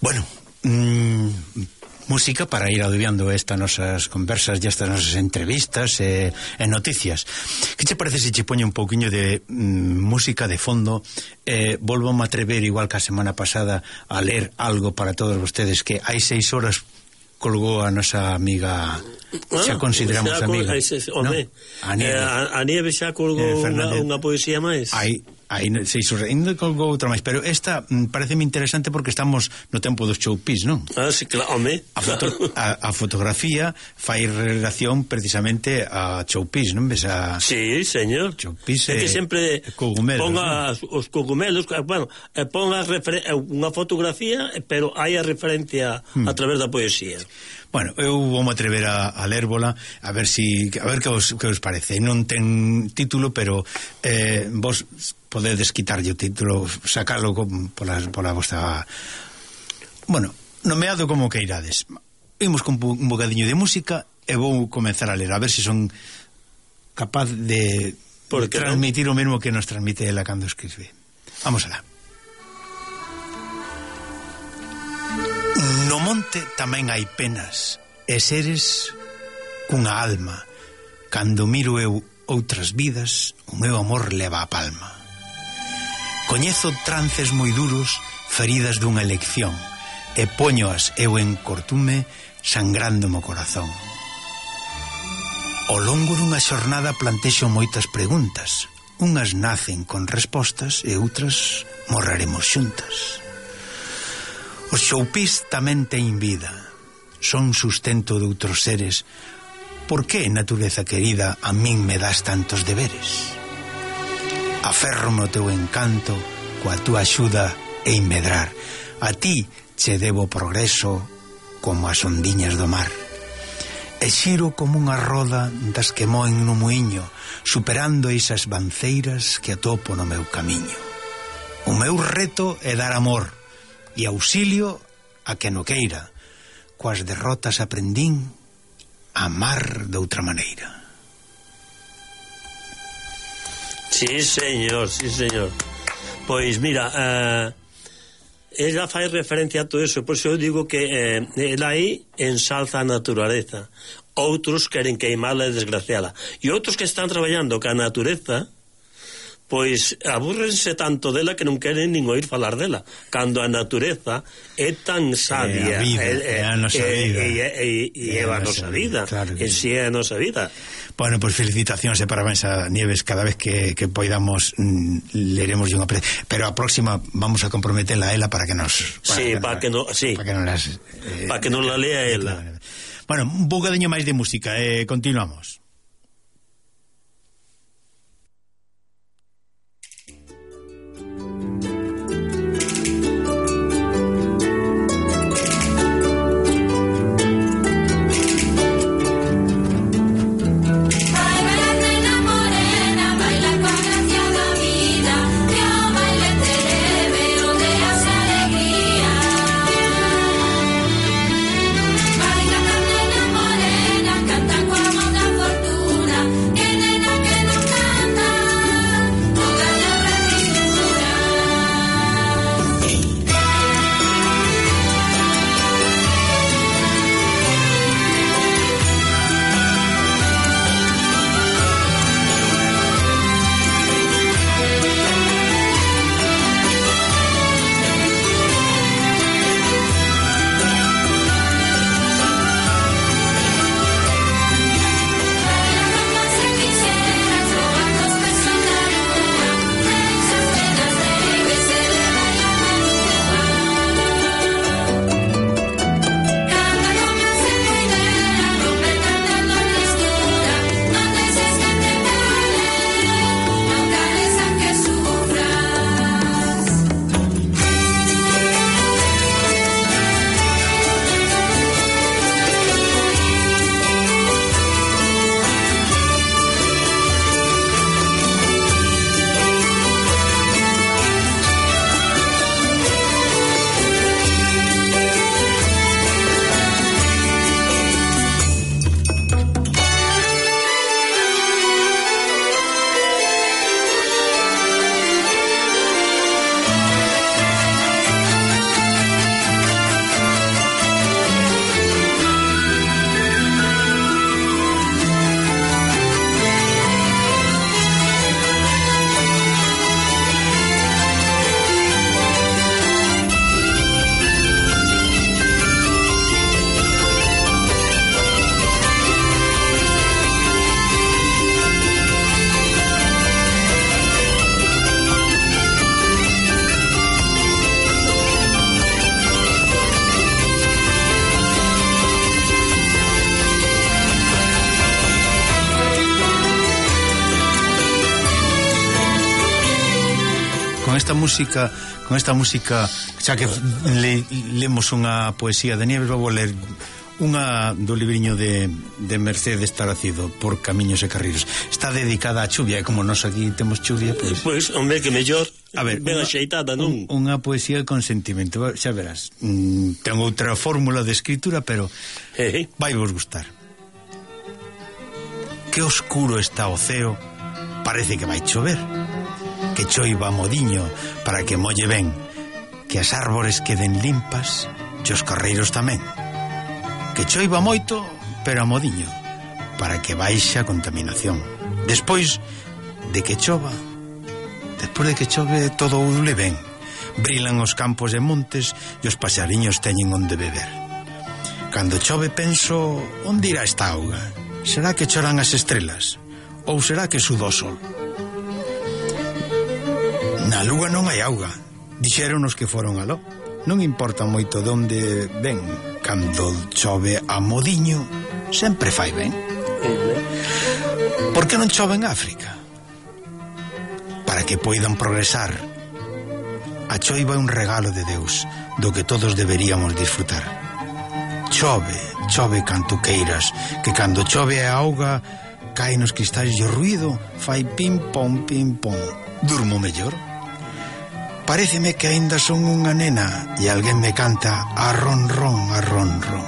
Bueno, música para ir adubiando estas nosas conversas e estas nosas entrevistas e noticias. Que che parece se che poño un pouquiño de música de fondo? Volvo a atrever, igual que a semana pasada, a ler algo para todos vostedes que hai 6 horas colgou a nosa amiga, xa consideramos amiga, ¿no? A Nieve xa colgou unha poesía máis. Aí sei ainda colgou outra máis, pero esta pareceme interesante porque estamos no tempo dos showpiece, non? Sí, claro, home. A fotografía fai relación precisamente a showpiece, non ves? Sí, señor. Showpiece é que sempre cogumelos, ponga os cogumelos, bueno, ponga unha fotografía, pero hai a referencia a través da poesía. Bueno, eu vou me atrever a lervola a ver que os parece. Non ten título, pero vos podedes quitarlle o título, sacalo pola vosa... Bueno, nomeado como que irades. Imos con un bocadiño de música e vou comenzar a ler, a ver se son capaz de transmitir o mesmo que nos transmite ela cando escribe. Vamos alá. No monte tamén hai penas e seres cunha alma. Cando miro eu outras vidas, o meu amor leva a palma. Coñezo trances moi duros, feridas dunha elección, e póñoas eu en cortume, sangrando mo corazón. Ao longo dunha xornada plantexo moitas preguntas. Unhas nacen con respostas e outras morreremos xuntas. Os showpiece tamén ten vida, son sustento de outros seres. Por que, natureza querida, a min me das tantos deberes? Aferro-me o teu encanto, coa túa axuda e medrar. A ti che debo progreso como as ondiñas do mar. E xiro como unha roda das que moen no muiño, superando esas banceiras que atopo no meu camiño. O meu reto é dar amor e auxilio a que no queira. Coas derrotas aprendín a amar de outra maneira. Sí, señor, sí, señor. Pois mira, ella fai referencia a todo eso, por eso eu digo que ela aí ensalza a naturaleza. Outros queren queimarla e desgraciala. E outros que están traballando ca natureza, pois abúrrense tanto dela que non queren nin oír falar dela, cando a natureza é tan sabia, é a nosa vida, e é a nosa vida, en si é a nosa vida. Bueno, pois felicitacións e parabéns a Nieves. Cada vez que poidamos leremos unha pero a próxima vamos a comprometela a ela para que nos para que non la lea ela. Bueno, un bocadiño máis de música, continuamos. Morena, canta con amor da fortuna. esta música, xa que lemos unha poesía de Nieves, vou ler unha do libriño de Mercedes Taracido, Por camiños e carreiros. Está dedicada á chuvia, e como nós aquí temos chuvia, pois hombre, que mellor. A ver, ben axeitada, non? Unha poesía con sentimento, xa verás. Ten outra fórmula de escritura, pero vai vos gustar. Que oscuro está o ceo, parece que vai chover. Que choiva modiño para que molle ben, que as árbores queden limpas e os carreiros tamén. Que choiva moito, pero a modiño, para que baixe a contaminación. Despois de que chove, todo oule ben. Brilan os campos e montes e os pasariños teñen onde beber. Cando chove penso, onde irá esta auga? Será que choran as estrelas? Ou será que suda o sol? Na lúa non hai auga, dixéronos que foron aló. Non importa moito de onde ven, cando chove a modiño, sempre fai ben. Por que non chove en África? Para que poidan progresar. A choiva é un regalo de Deus, do que todos deberíamos disfrutar. Chove canto queiras, que cando chove a auga, cae nos cristais e o ruído fai pim-pom, pim-pom. Durmo mellor. Paréceme que aínda son unha nena e alguén me canta a ron-ron, a ron-ron.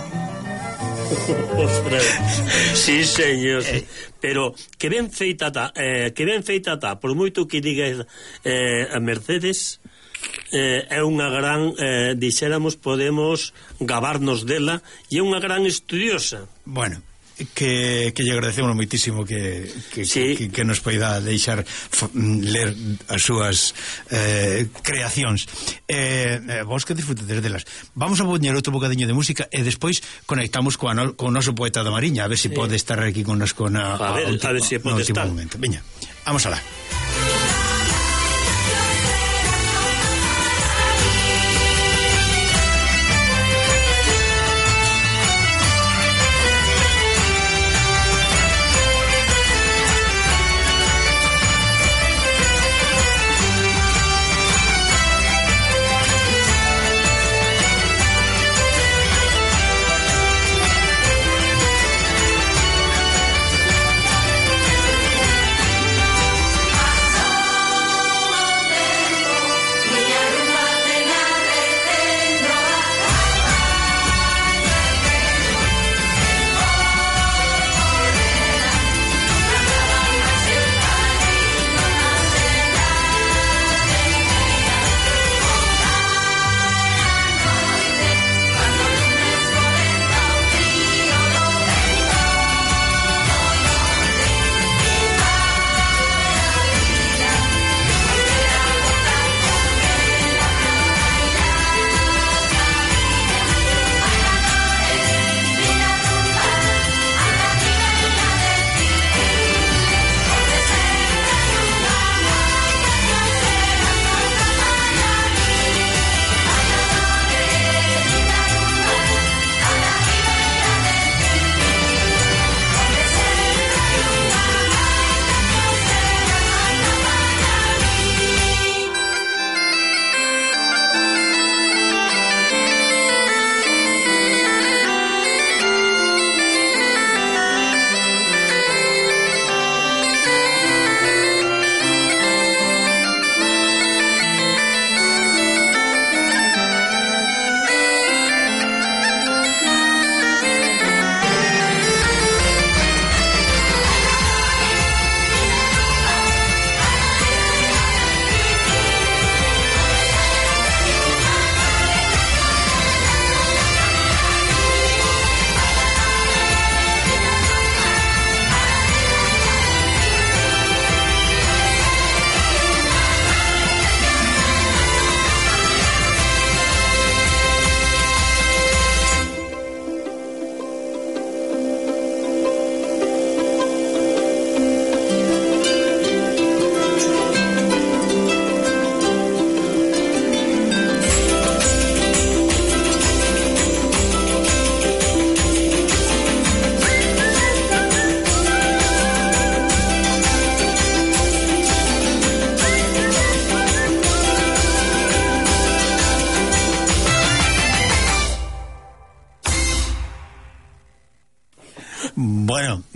Sí, señor. Pero que ben feita está, por moito que diga a Mercedes, é unha gran, dixéramos, podemos gabarnos dela, e é unha gran estudiosa. Bueno, que lle agradecemos moitísimo que nos poida deixar ler as súas creacións. Vos que disfrutedes delas. Vamos a poñer outro bocadiño de música e despois conectamos co noso poeta da Mariña, a ver se pode estar aquí connosco a ver se pode estar. Veña, vamos alá.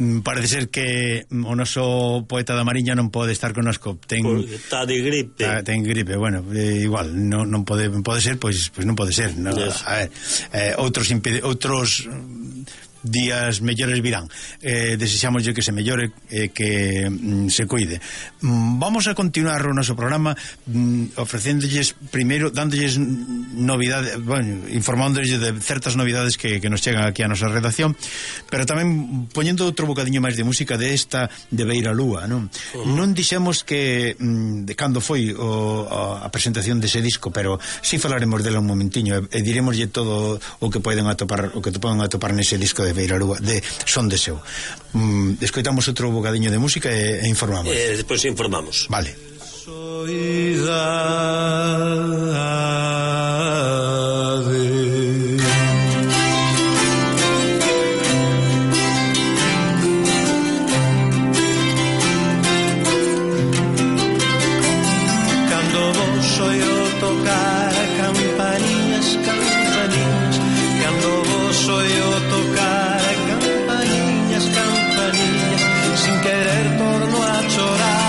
parece ser que o noso poeta da Mariña non pode estar connosco, está de gripe. Ten gripe, bueno, igual non pode ser, pois non pode ser, no? A ver, outros días mellores virán. Desexámoslle que se mellore, que se cuide. Vamos a continuar o noso programa ofrecéndolles primeiro, dándolles novidades, bueno, informándolles de certas novidades que nos chegan aquí a nosa redacción, pero tamén poñendo outro bocadiño máis de música de esta de Beira Lúa, non? Non dixemos que de cando foi a presentación dese disco, pero si falaremos dela un momentiño e diremoslle todo o que poden atopar nese disco de Beira Lúa, de Son de Seu. Escoitamos outro bocadiño de música e informamos. Despois informamos. Vale. Cando vos oio tocar campaniñas, campaniñas, cando vos oio tocar campaniñas, campaniñas, sin querer torno a chorar.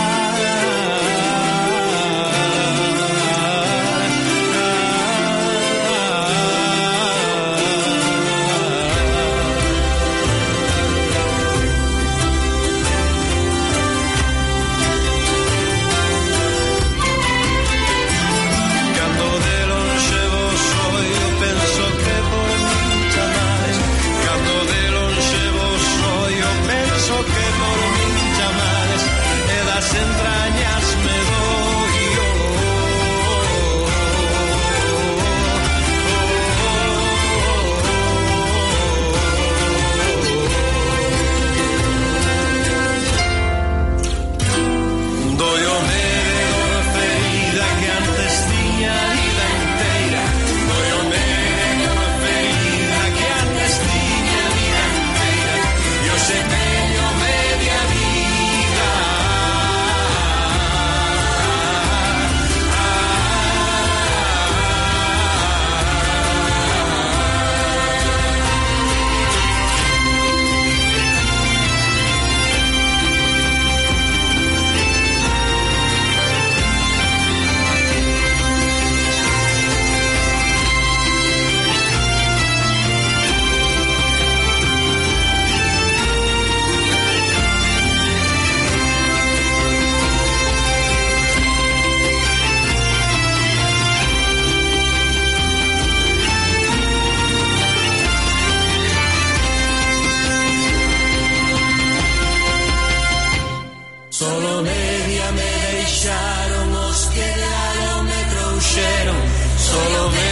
Cando de lonxe vos oio, penso que por min chamades. Cando de lonxe vos oio, penso que por min chamades. E das entrañas me doio. Doiome de dor ferida que antes tiña a vida inteira. Doiome de dor ferida que antes tiña a vida inteira. E hoxe teño media vida. Solo media me deixaron, os que de algo me trouxeron. Solo media